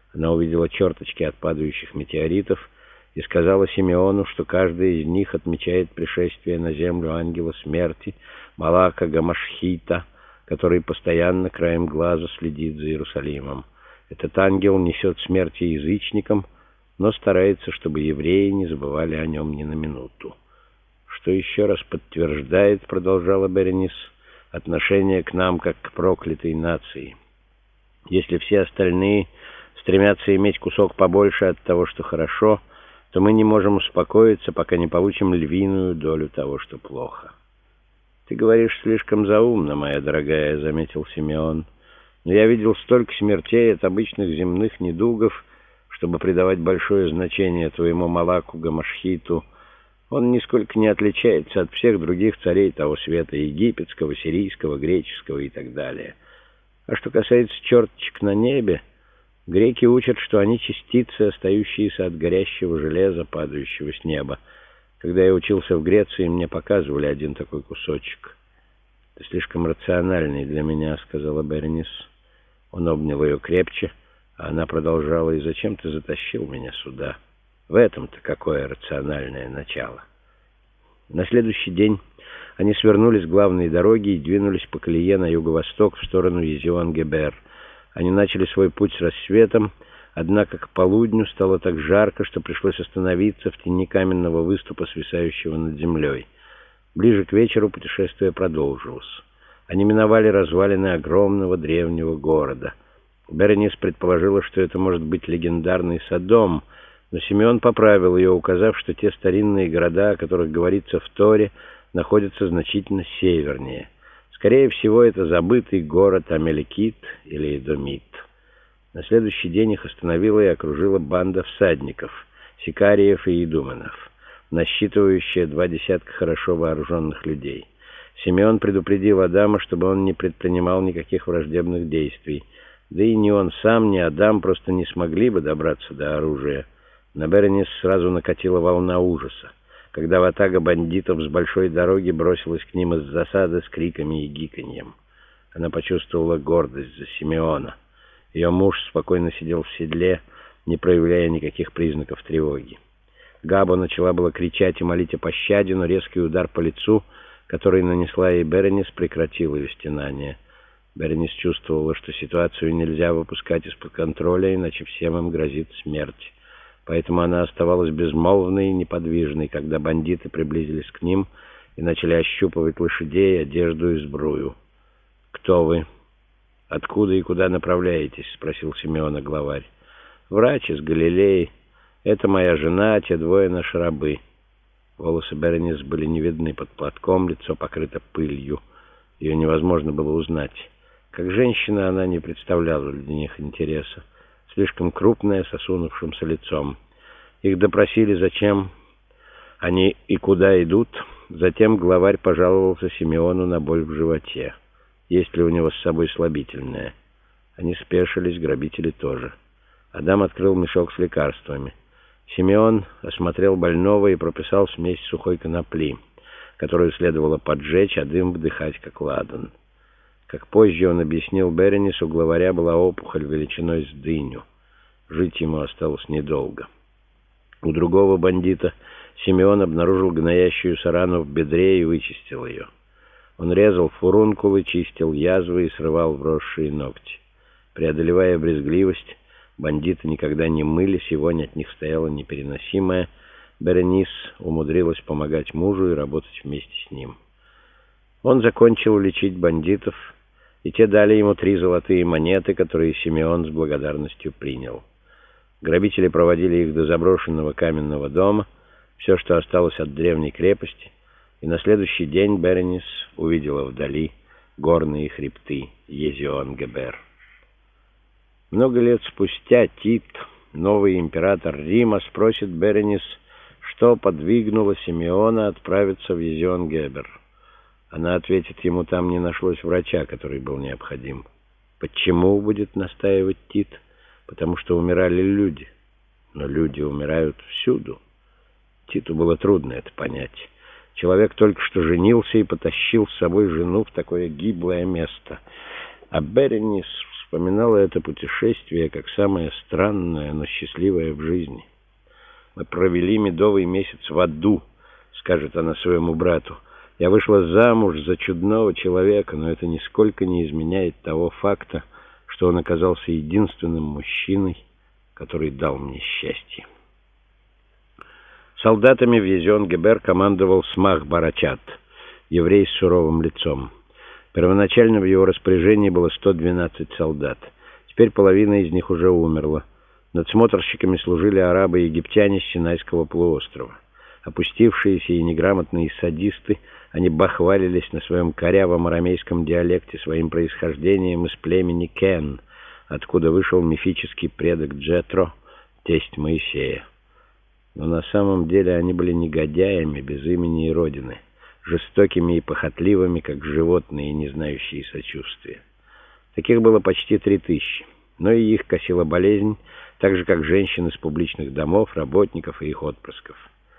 Она увидела черточки от падающих метеоритов и сказала Симеону, что каждый из них отмечает пришествие на землю ангела смерти, Малака Гамашхита, который постоянно краем глаза следит за Иерусалимом. Этот ангел несет смерть язычникам, но старается, чтобы евреи не забывали о нем ни на минуту. Что еще раз подтверждает, продолжала Беренис, отношение к нам как к проклятой нации. Если все остальные стремятся иметь кусок побольше от того, что хорошо, то мы не можем успокоиться, пока не получим львиную долю того, что плохо. «Ты говоришь слишком заумно, моя дорогая», — заметил Симеон. «Но я видел столько смертей от обычных земных недугов, чтобы придавать большое значение твоему Малаку Гамашхиту. Он нисколько не отличается от всех других царей того света, египетского, сирийского, греческого и так далее. А что касается черточек на небе, греки учат, что они частицы, остающиеся от горящего железа, падающего с неба. Когда я учился в Греции, мне показывали один такой кусочек». «Ты слишком рациональный для меня», — сказала Беренис. Он обнял ее крепче, а она продолжала: «И зачем ты затащил меня сюда? В этом-то какое рациональное начало». На следующий день они свернули с главной дороги и двинулись по колее на юго-восток в сторону Езион-Гебер. Они начали свой путь с рассветом, однако к полудню стало так жарко, что пришлось остановиться в тени каменного выступа, свисающего над землей. Ближе к вечеру путешествие продолжилось. Они миновали развалины огромного древнего города. Беренис предположила, что это может быть легендарный Содом, но Симеон поправил ее, указав, что те старинные города, о которых говорится в Торе, находятся значительно севернее. Скорее всего, это забытый город Амелекит или Эдомит. На следующий день их остановила и окружила банда всадников, сикариев и идуменов, насчитывающая 20 хорошо вооруженных людей. Симеон предупредил Адама, чтобы он не предпринимал никаких враждебных действий. Да и ни он сам, ни Адам просто не смогли бы добраться до оружия. На Беренис сразу накатила волна ужаса, когда ватага бандитов с большой дороги бросилась к ним из засады с криками и гиканьем. Она почувствовала гордость за Симеона. Ее муж спокойно сидел в седле, не проявляя никаких признаков тревоги. Габа начала было кричать и молить о пощаде, но резкий удар по лицу, который нанесла ей Беренис, прекратил ее стенание. Беренис чувствовала, что ситуацию нельзя выпускать из-под контроля, иначе всем им грозит смерть. Поэтому она оставалась безмолвной и неподвижной, когда бандиты приблизились к ним и начали ощупывать лошадей, одежду и сбрую. «Кто вы? Откуда и куда направляетесь?» — спросил Симеона главарь. «Врач из Галилеи. Это моя жена, те двое наши рабы». Волосы Беренис были не видны под платком, лицо покрыто пылью. Ее невозможно было узнать. Как женщина она не представляла для них интереса. Слишком крупная, с осунувшимся лицом. Их допросили, зачем они и куда идут. Затем главарь пожаловался Симеону на боль в животе. Есть ли у него с собой слабительное? Они спешились, грабители тоже. Адам открыл мешок с лекарствами. Симеон осмотрел больного и прописал смесь сухой конопли, которую следовало поджечь, а дым вдыхать как ладан. Как позже он объяснил Беренис, у главаря была опухоль величиной с дыню. Жить ему осталось недолго. У другого бандита Симеон обнаружил гноящуюся рану в бедре и вычистил ее. Он резал фурункулы, чистил язвы и срывал вросшие ногти. Преодолевая брезгливость, бандиты никогда не мылись, и вонь от них стояла непереносимая. Беренис умудрилась помогать мужу и работать вместе с ним. Он закончил лечить бандитов, и те дали ему 3 золотые монеты, которые Симеон с благодарностью принял. Грабители проводили их до заброшенного каменного дома, все, что осталось от древней крепости, и на следующий день Беренис увидела вдали горные хребты Езион-Гебер. Много лет спустя Тит, новый император Рима, спросит Беренис, что подвигнуло Симеона отправиться в Езион-Гебер. Она ответит ему: там не нашлось врача, который был необходим. Почему, будет настаивать Тит? Потому что умирали люди. Но люди умирают всюду. Титу было трудно это понять. Человек только что женился и потащил с собой жену в такое гиблое место. А Беренис вспоминала это путешествие как самое странное, но счастливое в жизни. «Мы провели медовый месяц в аду», — скажет она своему брату. «Я вышла замуж за чудного человека, но это нисколько не изменяет того факта, что он оказался единственным мужчиной, который дал мне счастье». Солдатами в Езион-Гебер командовал Смах Барачат, еврей с суровым лицом. Первоначально в его распоряжении было 112 солдат. Теперь половина из них уже умерла. Надсмотрщиками служили арабы и египтяне с Синайского полуострова. Опустившиеся и неграмотные садисты, они бахвалились на своем корявом арамейском диалекте своим происхождением из племени Кен, откуда вышел мифический предок Джетро, тесть Моисея. Но на самом деле они были негодяями без имени и родины, жестокими и похотливыми, как животные, не знающие сочувствия. Таких было почти 3000, но и их косила болезнь, так же, как женщин из публичных домов, работников и их отпрысков.